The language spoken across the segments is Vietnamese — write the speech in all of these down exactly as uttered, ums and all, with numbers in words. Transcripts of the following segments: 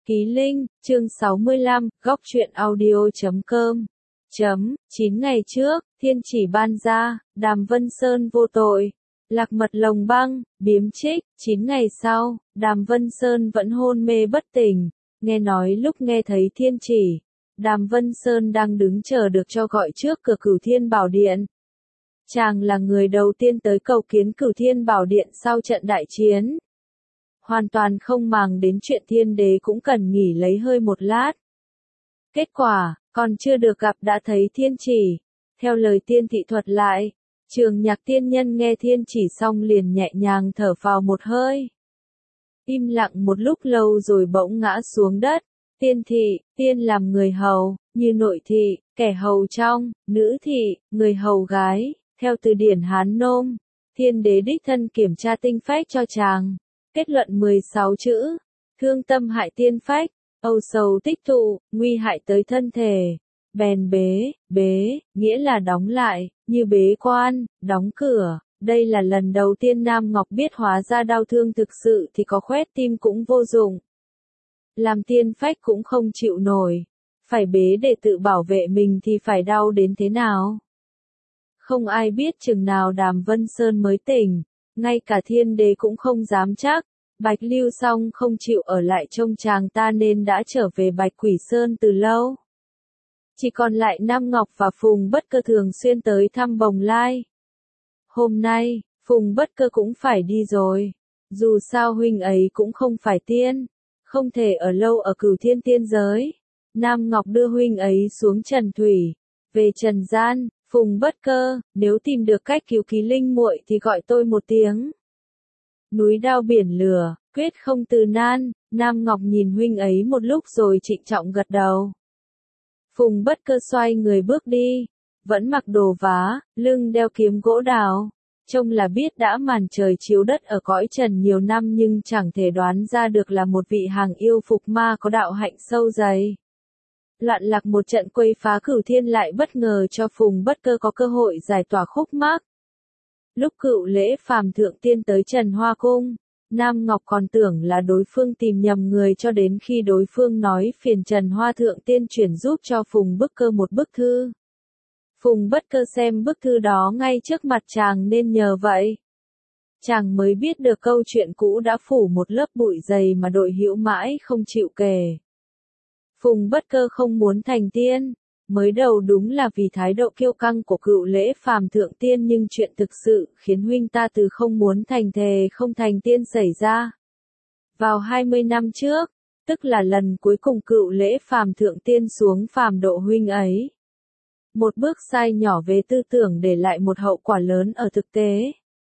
Ký Linh, chương sáu mươi lăm, góc truyện audio chấm com. Chấm, chín ngày trước, thiên chỉ ban ra, Đàm Vân Sơn vô tội. Lạc mật lồng băng, biếm trích, chín ngày sau, Đàm Vân Sơn vẫn hôn mê bất tỉnh. Nghe nói lúc nghe thấy thiên chỉ, Đàm Vân Sơn đang đứng chờ được cho gọi trước cửa Cửu Thiên Bảo Điện. Chàng là người đầu tiên tới cầu kiến Cửu Thiên Bảo Điện sau trận đại chiến. Hoàn toàn không màng đến chuyện thiên đế cũng cần nghỉ lấy hơi một lát. Kết quả, còn chưa được gặp đã thấy thiên chỉ. Theo lời tiên thị thuật lại, Trường Nhạc tiên nhân nghe thiên chỉ xong liền nhẹ nhàng thở phào một hơi. Im lặng một lúc lâu rồi bỗng ngã xuống đất. Tiên thị, tiên làm người hầu, như nội thị, kẻ hầu trong, nữ thị, người hầu gái, theo từ điển Hán Nôm. Thiên đế đích thân kiểm tra tinh phách cho chàng. Kết luận mười sáu chữ, thương tâm hại tiên phách, âu sầu tích tụ, nguy hại tới thân thể. Bèn bế, bế, nghĩa là đóng lại, như bế quan, đóng cửa. Đây là lần đầu tiên Nam Ngọc biết hóa ra đau thương thực sự thì có khoét tim cũng vô dụng. Làm tiên phách cũng không chịu nổi. Phải bế để tự bảo vệ mình thì phải đau đến thế nào? Không ai biết chừng nào Đàm Vân Sơn mới tỉnh. Ngay cả thiên đế cũng không dám chắc. Bạch Lưu Song không chịu ở lại trông chàng ta nên đã trở về Bạch Quỷ Sơn từ lâu. Chỉ còn lại Nam Ngọc và Phùng Bất Cơ thường xuyên tới thăm Bồng Lai. Hôm nay, Phùng Bất Cơ cũng phải đi rồi. Dù sao huynh ấy cũng không phải tiên. Không thể ở lâu ở Cửu Thiên tiên giới. Nam Ngọc đưa huynh ấy xuống Trần Thủy. Về Trần Gian, Phùng Bất Cơ, nếu tìm được cách cứu Ký Linh muội thì gọi tôi một tiếng. Núi đao biển lửa, quyết không từ nan. Nam Ngọc nhìn huynh ấy một lúc rồi trịnh trọng gật đầu. Phùng Bất Cơ xoay người bước đi, vẫn mặc đồ vá, lưng đeo kiếm gỗ đào. Trông là biết đã màn trời chiếu đất ở cõi trần nhiều năm nhưng chẳng thể đoán ra được là một vị hàng yêu phục ma có đạo hạnh sâu dày. Loạn lạc một trận quấy phá Cửu Thiên lại bất ngờ cho Phùng Bất Cơ có cơ hội giải tỏa khúc mắc. Lúc Cựu Lễ Phàm thượng tiên tới Trần Hoa Cung, Nam Ngọc còn tưởng là đối phương tìm nhầm người cho đến khi đối phương nói phiền Trần Hoa thượng tiên chuyển giúp cho Phùng Bất Cơ một bức thư. Phùng Bất Cơ xem bức thư đó ngay trước mặt chàng nên nhờ vậy. Chàng mới biết được câu chuyện cũ đã phủ một lớp bụi dày mà đội hữu mãi không chịu kể. Phùng Bất Cơ không muốn thành tiên. Mới đầu đúng là vì thái độ kiêu căng của Cựu Lễ Phàm thượng tiên nhưng chuyện thực sự khiến huynh ta từ không muốn thành thề không thành tiên xảy ra. Vào hai mươi năm trước, tức là lần cuối cùng Cựu Lễ Phàm thượng tiên xuống phàm độ huynh ấy. Một bước sai nhỏ về tư tưởng để lại một hậu quả lớn ở thực tế.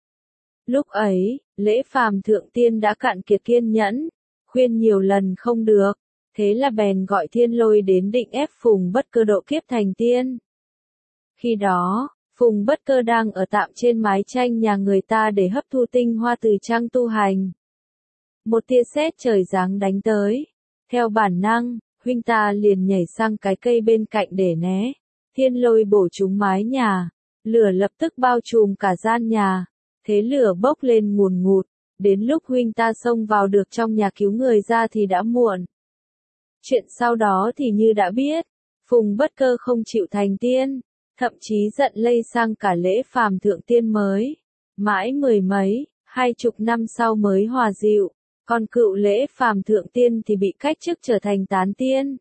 Lúc ấy, Lễ Phàm thượng tiên đã cạn kiệt kiên nhẫn, khuyên nhiều lần không được. Thế là bèn gọi Thiên Lôi đến định ép Phùng Bất Cơ độ kiếp thành tiên. Khi đó, Phùng Bất Cơ đang ở tạm trên mái tranh nhà người ta để hấp thu tinh hoa từ trang tu hành. Một tia sét trời giáng đánh tới. Theo bản năng, huynh ta liền nhảy sang cái cây bên cạnh để né. Thiên Lôi bổ trúng mái nhà. Lửa lập tức bao trùm cả gian nhà. Thế lửa bốc lên ngùn ngụt. Đến lúc huynh ta xông vào được trong nhà cứu người ra thì đã muộn. Chuyện sau đó thì như đã biết, Phùng Bất Cơ không chịu thành tiên, thậm chí giận lây sang cả Lễ Phàm thượng tiên mới. Mãi mười mấy, hai chục năm sau mới hòa dịu, còn Cựu Lễ Phàm thượng tiên thì bị cách chức trở thành tán tiên.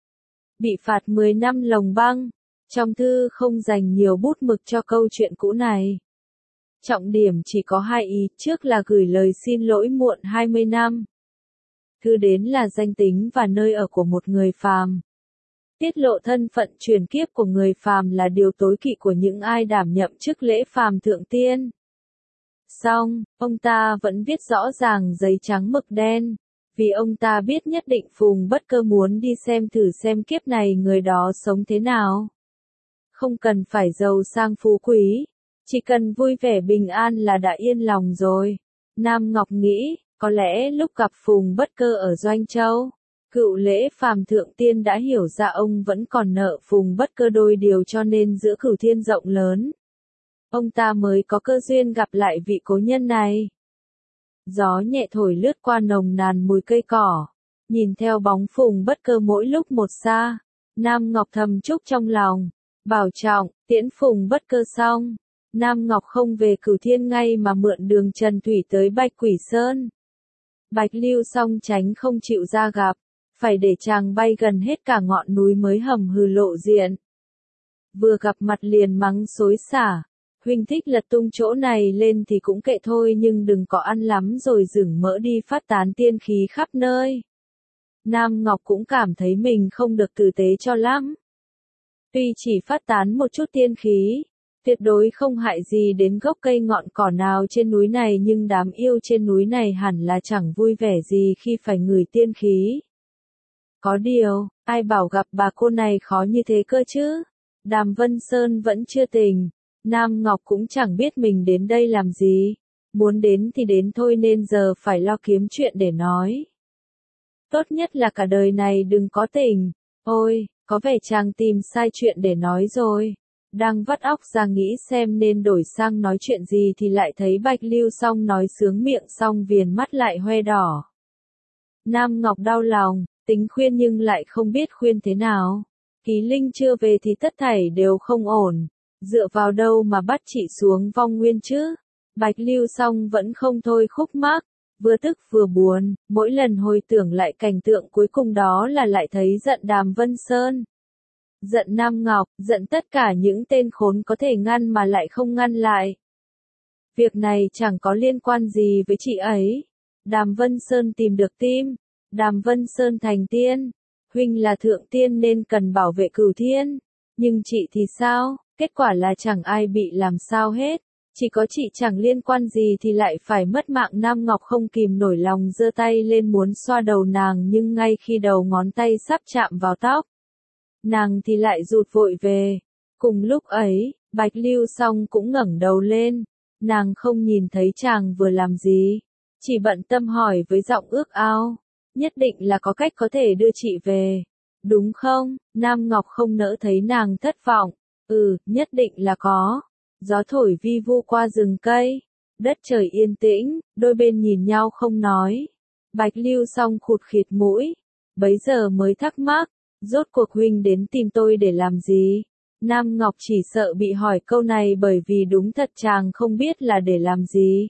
Bị phạt mười năm lồng băng, trong thư không dành nhiều bút mực cho câu chuyện cũ này. Trọng điểm chỉ có hai ý, trước là gửi lời xin lỗi muộn hai mươi năm. Thư đến là danh tính và nơi ở của một người phàm. Tiết lộ thân phận truyền kiếp của người phàm là điều tối kỵ của những ai đảm nhậm chức Lễ Phàm thượng tiên. Song, ông ta vẫn viết rõ ràng giấy trắng mực đen, vì ông ta biết nhất định Phùng Bất Cơ muốn đi xem thử xem kiếp này người đó sống thế nào. Không cần phải giàu sang phú quý, chỉ cần vui vẻ bình an là đã yên lòng rồi. Nam Ngọc nghĩ. Có lẽ lúc gặp Phùng Bất Cơ ở Doanh Châu, Cựu Lễ Phàm thượng tiên đã hiểu ra ông vẫn còn nợ Phùng Bất Cơ đôi điều cho nên giữa Cửu Thiên rộng lớn. Ông ta mới có cơ duyên gặp lại vị cố nhân này. Gió nhẹ thổi lướt qua nồng nàn mùi cây cỏ. nhìn theo bóng Phùng Bất Cơ mỗi lúc một xa, Nam Ngọc thầm chúc trong lòng, bảo trọng, tiễn Phùng Bất Cơ xong, Nam Ngọc không về Cửu Thiên ngay mà mượn đường Trần Thủy tới Bạch Quỷ Sơn. Bạch Lưu Song tránh không chịu ra gặp, phải để chàng bay gần hết cả ngọn núi mới hầm hừ lộ diện. Vừa gặp mặt liền mắng xối xả, huynh thích lật tung chỗ này lên thì cũng kệ thôi nhưng đừng có ăn lắm rồi rừng mỡ đi phát tán tiên khí khắp nơi. Nam Ngọc cũng cảm thấy mình không được tử tế cho lắm. Tuy chỉ phát tán một chút tiên khí, tuyệt đối không hại gì đến gốc cây ngọn cỏ nào trên núi này nhưng đám yêu trên núi này hẳn là chẳng vui vẻ gì khi phải ngửi tiên khí. Có điều, ai bảo gặp bà cô này khó như thế cơ chứ? Đàm Vân Sơn vẫn chưa tỉnh, Nam Ngọc cũng chẳng biết mình đến đây làm gì. Muốn đến thì đến thôi nên giờ phải lo kiếm chuyện để nói. Tốt nhất là cả đời này đừng có tỉnh. Ôi, có vẻ chàng tìm sai chuyện để nói rồi. Đang vắt óc ra nghĩ xem nên đổi sang nói chuyện gì thì lại thấy Bạch Lưu Song nói sướng miệng xong viền mắt lại hoe đỏ. Nam Ngọc đau lòng, tính khuyên nhưng lại không biết khuyên thế nào. Kỳ Linh chưa về thì tất thảy đều không ổn. Dựa vào đâu mà bắt chị xuống vong nguyên chứ? Bạch Lưu Song vẫn không thôi khúc mắc, vừa tức vừa buồn, mỗi lần hồi tưởng lại cảnh tượng cuối cùng đó là lại thấy giận Đàm Vân Sơn. Giận Nam Ngọc, giận tất cả những tên khốn có thể ngăn mà lại không ngăn lại. Việc này chẳng có liên quan gì với chị ấy. Đàm Vân Sơn tìm được tim. Đàm Vân Sơn thành tiên. Huynh là thượng tiên nên cần bảo vệ Cửu Thiên. Nhưng chị thì sao? Kết quả là chẳng ai bị làm sao hết. Chỉ có chị chẳng liên quan gì thì lại phải mất mạng. Nam Ngọc không kìm nổi lòng giơ tay lên muốn xoa đầu nàng nhưng ngay khi đầu ngón tay sắp chạm vào tóc, nàng thì lại rụt vội về. Cùng lúc ấy, Bạch Lưu Song cũng ngẩng đầu lên. Nàng không nhìn thấy chàng vừa làm gì. Chỉ bận tâm hỏi với giọng ước ao. Nhất định là có cách có thể đưa chị về. Đúng không? Nam Ngọc không nỡ thấy nàng thất vọng. Ừ, nhất định là có. Gió thổi vi vu qua rừng cây. Đất trời yên tĩnh, đôi bên nhìn nhau không nói. Bạch Lưu Song khụt khịt mũi. Bấy giờ mới thắc mắc. Rốt cuộc huynh đến tìm tôi để làm gì? Nam Ngọc chỉ sợ bị hỏi câu này bởi vì đúng thật chàng không biết là để làm gì.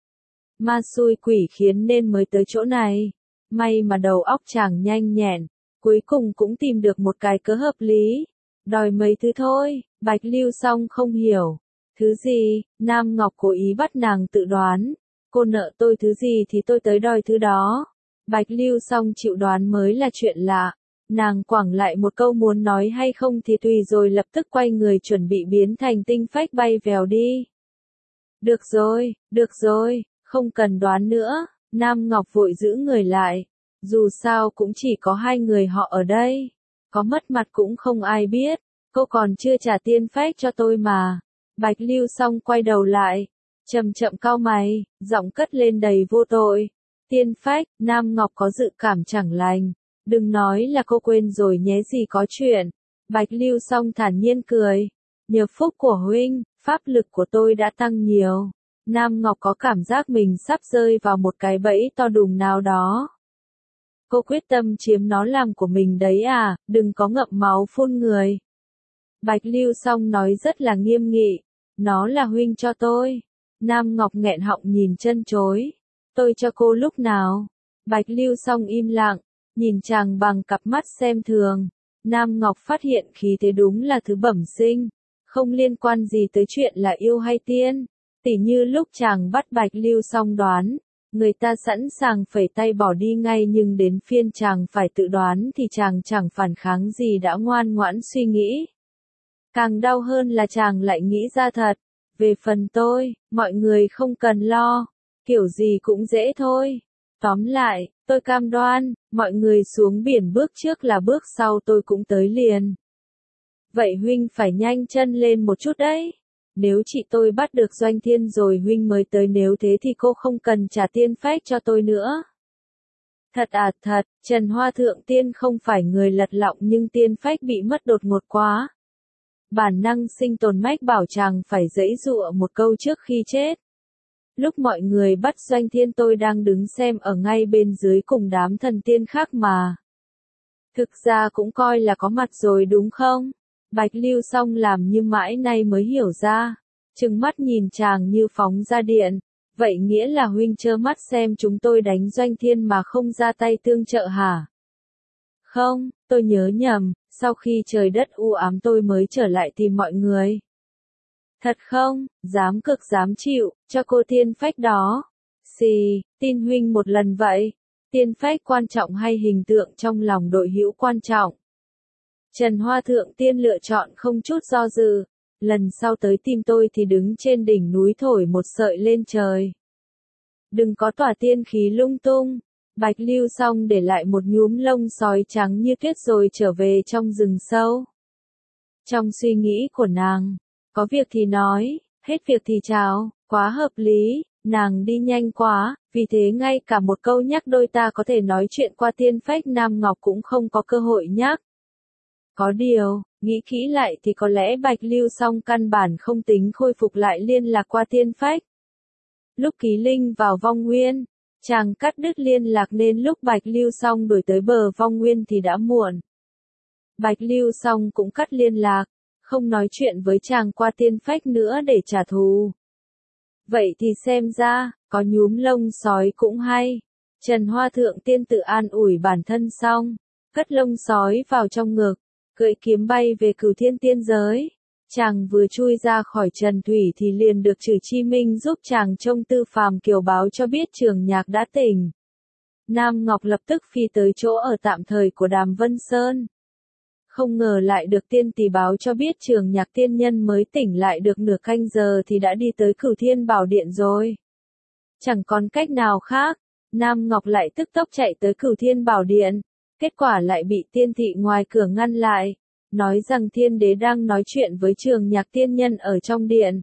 Ma xui quỷ khiến nên mới tới chỗ này. May mà đầu óc chàng nhanh nhẹn, cuối cùng cũng tìm được một cái cớ hợp lý. Đòi mấy thứ thôi, Bạch Lưu Song không hiểu. Thứ gì? Nam Ngọc cố ý bắt nàng tự đoán. Cô nợ tôi thứ gì thì tôi tới đòi thứ đó. Bạch Lưu Song chịu đoán mới là chuyện lạ. Nàng quẳng lại một câu muốn nói hay không thì tùy rồi lập tức quay người chuẩn bị biến thành tinh phách bay vèo đi. Được rồi, được rồi, không cần đoán nữa. Nam Ngọc vội giữ người lại. Dù sao cũng chỉ có hai người họ ở đây. Có mất mặt cũng không ai biết. Cô còn chưa trả tiên phách cho tôi mà. Bạch Lưu Song quay đầu lại. Chậm chậm cau mày, giọng cất lên đầy vô tội. Tiên phách, Nam Ngọc có dự cảm chẳng lành. Đừng nói là cô quên rồi nhé gì có chuyện. Bạch Lưu Song thản nhiên cười. Nhờ phúc của huynh, pháp lực của tôi đã tăng nhiều. Nam Ngọc có cảm giác mình sắp rơi vào một cái bẫy to đùng nào đó. Cô quyết tâm chiếm nó làm của mình đấy à, đừng có ngậm máu phun người. Bạch Lưu Song nói rất là nghiêm nghị. Nó là huynh cho tôi. Nam Ngọc nghẹn họng nhìn chân chối. Tôi cho cô lúc nào? Bạch Lưu Song im lặng, nhìn chàng bằng cặp mắt xem thường. Nam Ngọc phát hiện khí thế đúng là thứ bẩm sinh, không liên quan gì tới chuyện là yêu hay tiên. Tỉ như lúc chàng bắt Bạch Lưu Song đoán, người ta sẵn sàng phẩy tay bỏ đi ngay nhưng đến phiên chàng phải tự đoán thì chàng chẳng phản kháng gì đã ngoan ngoãn suy nghĩ. Càng đau hơn là chàng lại nghĩ ra thật. Về phần tôi, mọi người không cần lo, kiểu gì cũng dễ thôi. Tóm lại, tôi cam đoan, mọi người xuống biển bước trước là bước sau tôi cũng tới liền. Vậy huynh phải nhanh chân lên một chút đấy. Nếu chị tôi bắt được Doanh Thiên rồi huynh mới tới, nếu thế thì cô không cần trả tiên phách cho tôi nữa. Thật à thật, Trần Hoa Thượng Tiên không phải người lật lọng nhưng tiên phách bị mất đột ngột quá. Bản năng sinh tồn mách bảo chàng phải giãy giụa một câu trước khi chết. Lúc mọi người bắt Doanh Thiên tôi đang đứng xem ở ngay bên dưới cùng đám thần tiên khác mà. Thực ra cũng coi là có mặt rồi đúng không? Bạch Lưu Song làm như mãi nay mới hiểu ra. Trừng mắt nhìn chàng như phóng ra điện. Vậy nghĩa là huynh trơ mắt xem chúng tôi đánh Doanh Thiên mà không ra tay tương trợ hả? Không, tôi nhớ nhầm, sau khi trời đất u ám tôi mới trở lại tìm mọi người. Thật không, dám cực dám chịu, cho cô tiên phách đó. Xì, tin huynh một lần vậy. Tiên phách quan trọng hay hình tượng trong lòng đội hữu quan trọng? Trần Hoa Thượng Tiên lựa chọn không chút do dự. Lần sau tới tìm tôi thì đứng trên đỉnh núi thổi một sợi lên trời. Đừng có tỏa tiên khí lung tung. Bạch Lưu Song để lại một nhúm lông sói trắng như tuyết rồi trở về trong rừng sâu. Trong suy nghĩ của nàng, có việc thì nói, hết việc thì chào, quá hợp lý, nàng đi nhanh quá, vì thế ngay cả một câu nhắc đôi ta có thể nói chuyện qua tiên phách Nam Ngọc cũng không có cơ hội nhắc. Có điều, nghĩ kỹ lại thì có lẽ Bạch Lưu Song căn bản không tính khôi phục lại liên lạc qua tiên phách. Lúc Ký Linh vào Vong Nguyên, chàng cắt đứt liên lạc nên lúc Bạch Lưu Song đuổi tới bờ Vong Nguyên thì đã muộn. Bạch Lưu Song cũng cắt liên lạc, không nói chuyện với chàng qua tiên phách nữa để trả thù. Vậy thì xem ra, có nhúm lông sói cũng hay. Trần Hoa Thượng Tiên tự an ủi bản thân xong, cất lông sói vào trong ngực, cưỡi kiếm bay về Cửu Thiên tiên giới. Chàng vừa chui ra khỏi Trần Thủy thì liền được Trử Chi Minh giúp chàng trông Tư Phàm Kiều báo cho biết Trường Nhạc đã tỉnh. Nam Ngọc lập tức phi tới chỗ ở tạm thời của Đàm Vân Sơn. Không ngờ lại được tiên tỷ báo cho biết Trường Nhạc tiên nhân mới tỉnh lại được nửa canh giờ thì đã đi tới Cửu Thiên Bảo Điện rồi. Chẳng còn cách nào khác, Nam Ngọc lại tức tốc chạy tới Cửu Thiên Bảo Điện, kết quả lại bị tiên thị ngoài cửa ngăn lại, nói rằng Thiên Đế đang nói chuyện với Trường Nhạc tiên nhân ở trong điện.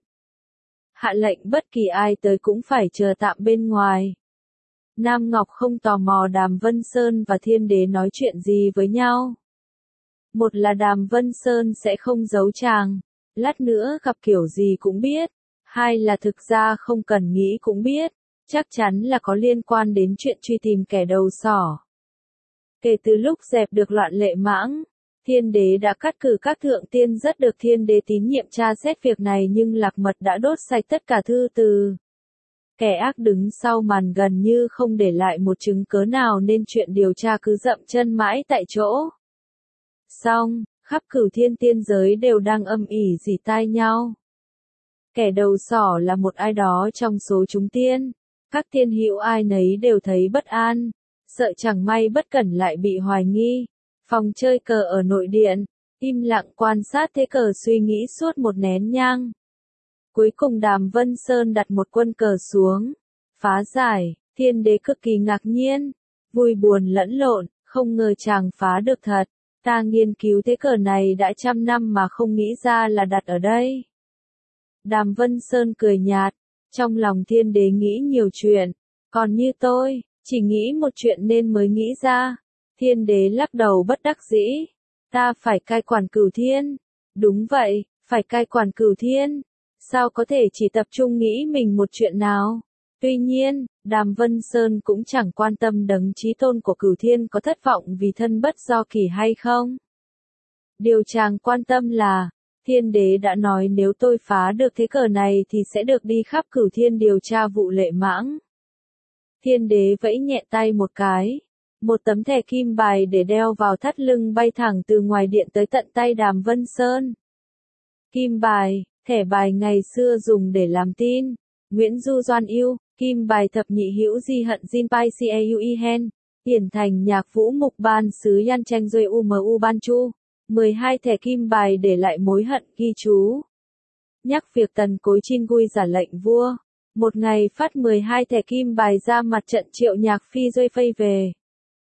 Hạ lệnh bất kỳ ai tới cũng phải chờ tạm bên ngoài. Nam Ngọc không tò mò Đàm Vân Sơn và Thiên Đế nói chuyện gì với nhau. Một là Đàm Vân Sơn sẽ không giấu chàng, lát nữa gặp kiểu gì cũng biết. Hai là thực ra không cần nghĩ cũng biết, chắc chắn là có liên quan đến chuyện truy tìm kẻ đầu sỏ. Kể từ lúc dẹp được loạn Lệ Mãng, Thiên Đế đã cắt cử các thượng tiên rất được Thiên Đế tín nhiệm tra xét việc này nhưng Lạc Mật đã đốt sạch tất cả thư từ. Kẻ ác đứng sau màn gần như không để lại một chứng cớ nào nên chuyện điều tra cứ dậm chân mãi tại chỗ. Xong, khắp Cửu Thiên tiên giới đều đang âm ỉ rỉ tai nhau. Kẻ đầu sỏ là một ai đó trong số chúng tiên. Các thiên hữu ai nấy đều thấy bất an, sợ chẳng may bất cẩn lại bị hoài nghi. Phòng chơi cờ ở nội điện, im lặng quan sát thế cờ suy nghĩ suốt một nén nhang. Cuối cùng Đàm Vân Sơn đặt một quân cờ xuống, phá giải, Thiên Đế cực kỳ ngạc nhiên, vui buồn lẫn lộn, không ngờ chàng phá được thật. Ta nghiên cứu thế cờ này đã trăm năm mà không nghĩ ra là đặt ở đây. Đàm Vân Sơn cười nhạt, trong lòng Thiên Đế nghĩ nhiều chuyện, còn như tôi, chỉ nghĩ một chuyện nên mới nghĩ ra. Thiên Đế lắc đầu bất đắc dĩ, ta phải cai quản Cửu Thiên. Đúng vậy, phải cai quản Cửu Thiên. Sao có thể chỉ tập trung nghĩ mình một chuyện nào? Tuy nhiên, Đàm Vân Sơn cũng chẳng quan tâm đấng chí tôn của Cửu Thiên có thất vọng vì thân bất do kỷ hay không. Điều chàng quan tâm là, Thiên Đế đã nói nếu tôi phá được thế cờ này thì sẽ được đi khắp Cửu Thiên điều tra vụ Lệ Mãng. Thiên Đế vẫy nhẹ tay một cái, một tấm thẻ kim bài để đeo vào thắt lưng bay thẳng từ ngoài điện tới tận tay Đàm Vân Sơn. Kim bài, thẻ bài ngày xưa dùng để làm tin. Nguyễn Du Doan yêu, kim bài thập nhị hữu di hận Jin Pai Cui Hen, hiển thành nhạc vũ mục ban sứ Yan Tranh Duy Umu Ban Chu. mười hai thẻ kim bài để lại mối hận ghi chú. Nhắc việc Tần Cối Chin Gui giả lệnh vua. Một ngày phát mười hai thẻ kim bài ra mặt trận Triệu Nhạc Phi Duy Phây về.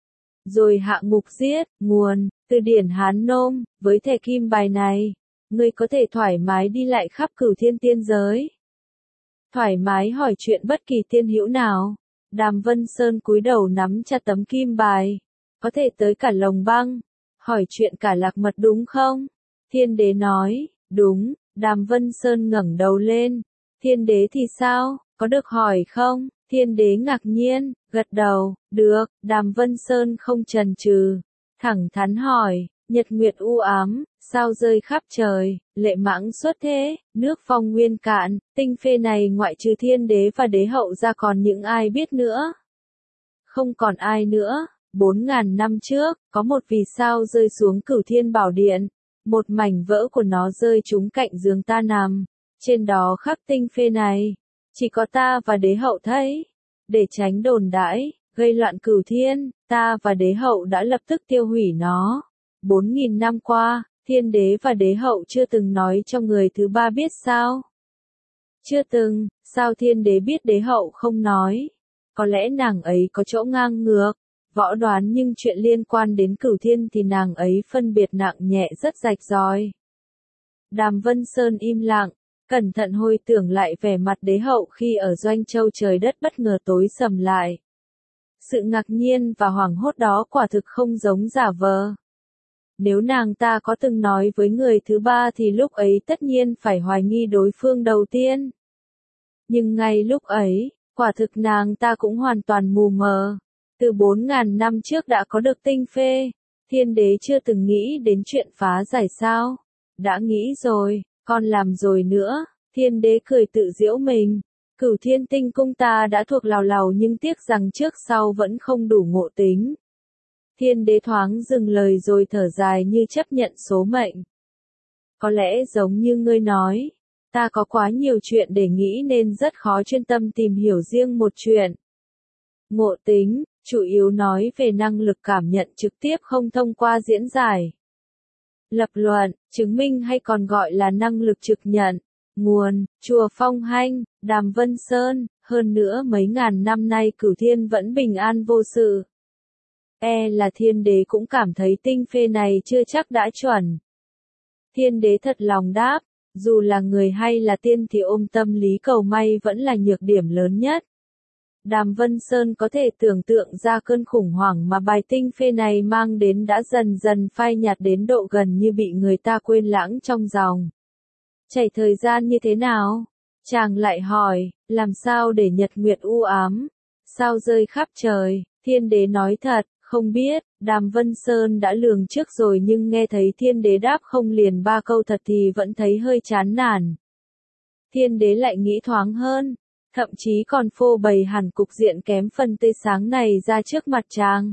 Rồi hạ ngục giết, nguồn, từ điển Hán Nôm, với thẻ kim bài này, ngươi có thể thoải mái đi lại khắp Cửu Thiên tiên giới. Thoải mái hỏi chuyện bất kỳ tiên hữu nào. Đàm Vân Sơn cúi đầu nắm chặt tấm kim bài. Có thể tới cả Lồng Băng. Hỏi chuyện cả Lạc Mật đúng không? Thiên Đế nói, đúng. Đàm Vân Sơn ngẩng đầu lên. Thiên Đế thì sao? có được hỏi không? Thiên đế ngạc nhiên, gật đầu, được, Đàm Vân Sơn không chần chừ, thẳng thắn hỏi, nhật nguyệt u ám, sao rơi khắp trời, lệ mãng xuất thế, nước phong nguyên cạn, tinh phê này ngoại trừ thiên đế và đế hậu ra còn những ai biết nữa? Không còn ai nữa. Bốn ngàn năm trước, có một vì sao rơi xuống Cửu Thiên Bảo Điện, một mảnh vỡ của nó rơi trúng cạnh giường ta nằm, trên đó khắc tinh phê này, chỉ có ta và đế hậu thấy. Để tránh đồn đãi, gây loạn cửu thiên, ta và đế hậu đã lập tức tiêu hủy nó. Bốn nghìn năm qua, thiên đế và đế hậu chưa từng nói cho người thứ ba biết sao? Chưa từng, sao thiên đế biết đế hậu không nói? Có lẽ nàng ấy có chỗ ngang ngược, võ đoán, nhưng chuyện liên quan đến cửu thiên thì nàng ấy phân biệt nặng nhẹ rất rạch ròi. Đàm Vân Sơn im lặng, cẩn thận hồi tưởng lại vẻ mặt đế hậu khi ở Doanh Châu, trời đất bất ngờ tối sầm lại. Sự ngạc nhiên và hoảng hốt đó quả thực không giống giả vờ. Nếu nàng ta có từng nói với người thứ ba thì lúc ấy tất nhiên phải hoài nghi đối phương đầu tiên. Nhưng ngay lúc ấy, quả thực nàng ta cũng hoàn toàn mù mờ. Từ bốn ngàn năm trước đã có được tinh phê, thiên đế chưa từng nghĩ đến chuyện phá giải sao? Đã nghĩ rồi, còn làm rồi nữa, thiên đế cười tự giễu mình. Cửu Thiên Tinh Cung ta đã thuộc lào lào nhưng tiếc rằng trước sau vẫn không đủ ngộ tính. Thiên đế thoáng dừng lời rồi thở dài như chấp nhận số mệnh. Có lẽ giống như ngươi nói, ta có quá nhiều chuyện để nghĩ nên rất khó chuyên tâm tìm hiểu riêng một chuyện. Ngộ tính, chủ yếu nói về năng lực cảm nhận trực tiếp không thông qua diễn giải. Lập luận, chứng minh hay còn gọi là năng lực trực nhận. Nguồn, Chùa Phong Hanh, Đàm Vân Sơn, hơn nữa mấy ngàn năm nay Cửu Thiên vẫn bình an vô sự. E là thiên đế cũng cảm thấy tinh phê này chưa chắc đã chuẩn. Thiên đế thật lòng đáp, dù là người hay là tiên thì ôm tâm lý cầu may vẫn là nhược điểm lớn nhất. Đàm Vân Sơn có thể tưởng tượng ra cơn khủng hoảng mà bài tinh phê này mang đến đã dần dần phai nhạt đến độ gần như bị người ta quên lãng trong dòng chảy thời gian như thế nào? Chàng lại hỏi, làm sao để nhật nguyệt u ám, sao rơi khắp trời? Thiên đế nói thật, không biết. Đàm Vân Sơn đã lường trước rồi nhưng nghe thấy thiên đế đáp không liền ba câu thật thì vẫn thấy hơi chán nản. Thiên đế lại nghĩ thoáng hơn, thậm chí còn phô bày hẳn cục diện kém phần tươi sáng này ra trước mặt chàng.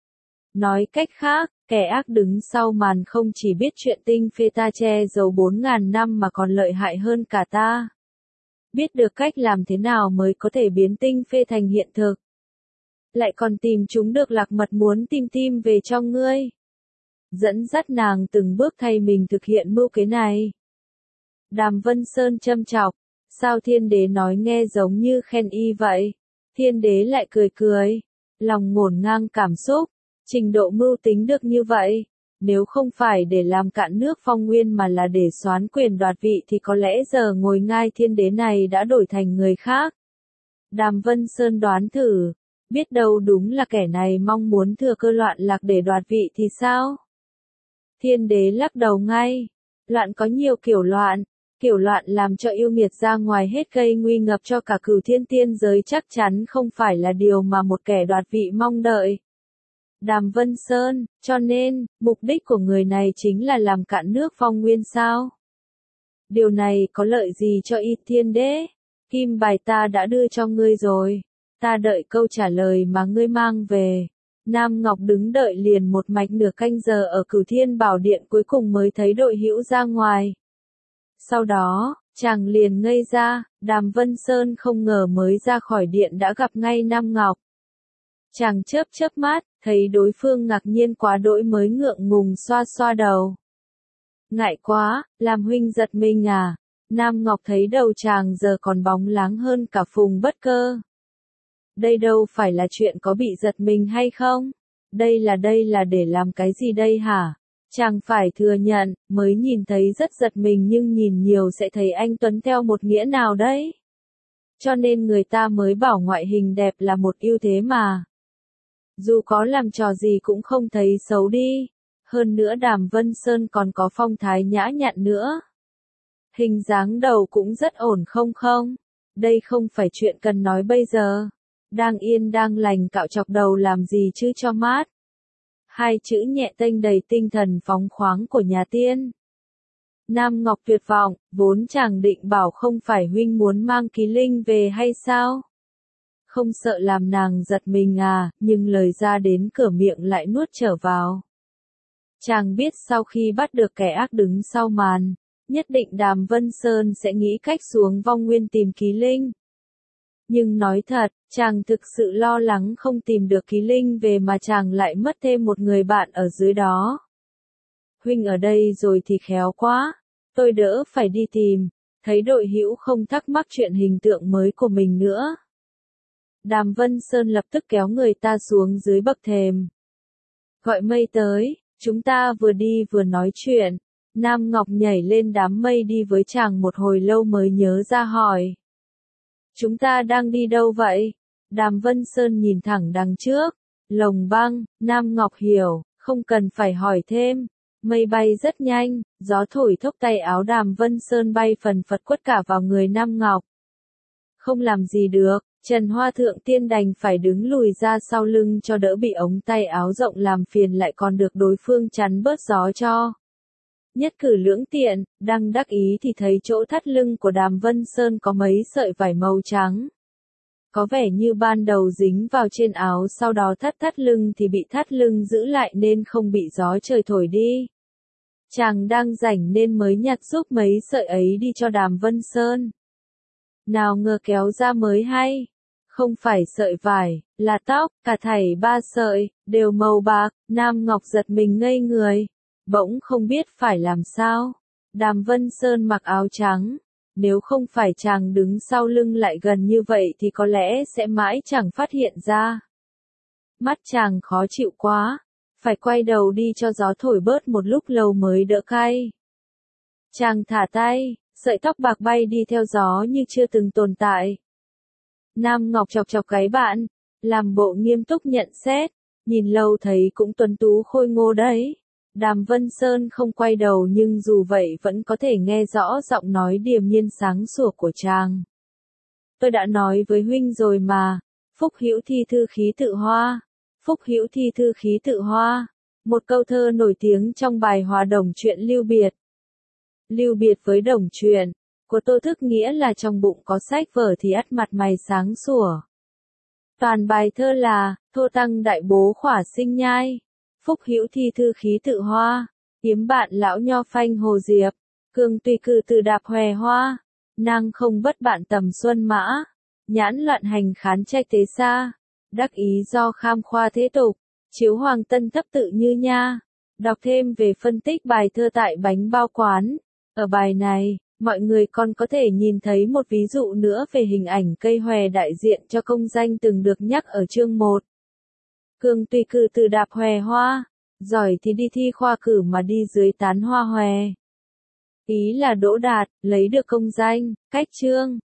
Nói cách khác, kẻ ác đứng sau màn không chỉ biết chuyện tinh phê ta che giấu bốn ngàn năm mà còn lợi hại hơn cả ta. Biết được cách làm thế nào mới có thể biến tinh phê thành hiện thực. Lại còn tìm chúng được lạc mật muốn tìm tim về cho ngươi. Dẫn dắt nàng từng bước thay mình thực hiện mưu kế này. Đàm Vân Sơn châm chọc, sao thiên đế nói nghe giống như khen y vậy? Thiên đế lại cười cười, lòng ngổn ngang cảm xúc, trình độ mưu tính được như vậy. Nếu không phải để làm cạn nước phong nguyên mà là để soán quyền đoạt vị thì có lẽ giờ ngồi ngai thiên đế này đã đổi thành người khác. Đàm Vân Sơn đoán thử, biết đâu đúng là kẻ này mong muốn thừa cơ loạn lạc để đoạt vị thì sao? Thiên đế lắc đầu ngay, loạn có nhiều kiểu loạn, kiểu loạn làm cho yêu nghiệt ra ngoài hết gây nguy ngập cho cả Cửu Thiên tiên giới chắc chắn không phải là điều mà một kẻ đoạt vị mong đợi. Đàm Vân Sơn, cho nên, mục đích của người này chính là làm cạn nước phong nguyên sao? Điều này có lợi gì cho y thiên đế? Kim bài ta đã đưa cho ngươi rồi, ta đợi câu trả lời mà ngươi mang về. Nam Ngọc đứng đợi liền một mạch nửa canh giờ ở Cửu Thiên Bảo Điện cuối cùng mới thấy đội hữu ra ngoài. Sau đó, chàng liền ngây ra, Đàm Vân Sơn không ngờ mới ra khỏi điện đã gặp ngay Nam Ngọc. Chàng chớp chớp mắt, thấy đối phương ngạc nhiên quá đỗi mới ngượng ngùng xoa xoa đầu. Ngại quá, làm huynh giật mình à? Nam Ngọc thấy đầu chàng giờ còn bóng láng hơn cả Phùng Bất Cơ. Đây đâu phải là chuyện có bị giật mình hay không? Đây là đây là để làm cái gì đây hả? Chàng phải thừa nhận, mới nhìn thấy rất giật mình nhưng nhìn nhiều sẽ thấy anh Tuấn theo một nghĩa nào đấy. Cho nên người ta mới bảo ngoại hình đẹp là một ưu thế mà. Dù có làm trò gì cũng không thấy xấu đi. Hơn nữa Đàm Vân Sơn còn có phong thái nhã nhặn nữa. Hình dáng đầu cũng rất ổn không không? đây không phải chuyện cần nói bây giờ. Đang yên đang lành cạo chọc đầu làm gì chứ cho mát. Hai chữ nhẹ tênh đầy tinh thần phóng khoáng của nhà tiên. Nam Ngọc tuyệt vọng, vốn chàng định bảo không phải huynh muốn mang Ký Linh về hay sao? Không sợ làm nàng giật mình à, nhưng lời ra đến cửa miệng lại nuốt trở vào. Chàng biết sau khi bắt được kẻ ác đứng sau màn, nhất định Đàm Vân Sơn sẽ nghĩ cách xuống vong nguyên tìm Ký Linh. Nhưng nói thật, chàng thực sự lo lắng không tìm được Ký Linh về mà chàng lại mất thêm một người bạn ở dưới đó. Huynh ở đây rồi thì khéo quá, tôi đỡ phải đi tìm, thấy đội hữu không thắc mắc chuyện hình tượng mới của mình nữa. Đàm Vân Sơn lập tức kéo người ta xuống dưới bậc thềm. Gọi mây tới, chúng ta vừa đi vừa nói chuyện. Nam Ngọc nhảy lên đám mây đi với chàng một hồi lâu mới nhớ ra hỏi. Chúng ta đang đi đâu vậy? Đàm Vân Sơn nhìn thẳng đằng trước. Lồng băng, Nam Ngọc hiểu, không cần phải hỏi thêm. Mây bay rất nhanh, gió thổi thốc tay áo Đàm Vân Sơn bay phần phật quất cả vào người Nam Ngọc. Không làm gì được, Trần Hoa Thượng Tiên đành phải đứng lùi ra sau lưng cho đỡ bị ống tay áo rộng làm phiền lại còn được đối phương chắn bớt gió cho. Nhất cử lưỡng tiện, đang đắc ý thì thấy chỗ thắt lưng của Đàm Vân Sơn có mấy sợi vải màu trắng. Có vẻ như ban đầu dính vào trên áo sau đó thắt thắt lưng thì bị thắt lưng giữ lại nên không bị gió trời thổi đi. Chàng đang rảnh nên mới nhặt giúp mấy sợi ấy đi cho Đàm Vân Sơn. Nào ngờ kéo ra mới hay. Không phải sợi vải, là tóc, cả thảy ba sợi, đều màu bạc. Nam Ngọc giật mình ngây người. Bỗng không biết phải làm sao. Đàm Vân Sơn mặc áo trắng. Nếu không phải chàng đứng sau lưng lại gần như vậy thì có lẽ sẽ mãi chẳng phát hiện ra. Mắt chàng khó chịu quá. Phải quay đầu đi cho gió thổi bớt một lúc lâu mới đỡ cay. Chàng thả tay, sợi tóc bạc bay đi theo gió như chưa từng tồn tại. Nam Ngọc chọc chọc gáy bạn, làm bộ nghiêm túc nhận xét, nhìn lâu thấy cũng tuấn tú khôi ngô đấy. Đàm Vân Sơn không quay đầu nhưng dù vậy vẫn có thể nghe rõ giọng nói điềm nhiên sáng sủa của chàng. Tôi đã nói với huynh rồi mà, phúc hữu thi thư khí tự hoa, phúc hữu thi thư khí tự hoa, một câu thơ nổi tiếng trong bài hòa đồng truyện Lưu Biệt. Lưu biệt với đồng truyện, của Tô Thức nghĩa là trong bụng có sách vở thì ắt mặt mày sáng sủa. Toàn bài thơ là, thô tăng đại bố khỏa sinh nhai, phúc hữu thi thư khí tự hoa, kiếm bạn lão nho phanh hồ diệp, cương tùy cư từ đạp hòe hoa, nàng không bất bạn tầm xuân mã, nhãn loạn hành khán trách thế xa, đắc ý do kham khoa thế tục, chiếu hoàng tân thấp tự như nha. Đọc thêm về phân tích bài thơ tại bánh bao quán. Ở bài này, mọi người còn có thể nhìn thấy một ví dụ nữa về hình ảnh cây hòe đại diện cho công danh từng được nhắc ở chương một. Cương tùy cử từ đạp hòe hoa, giỏi thì đi thi khoa cử mà đi dưới tán hoa hòe. Ý là đỗ đạt, lấy được công danh, cách chương.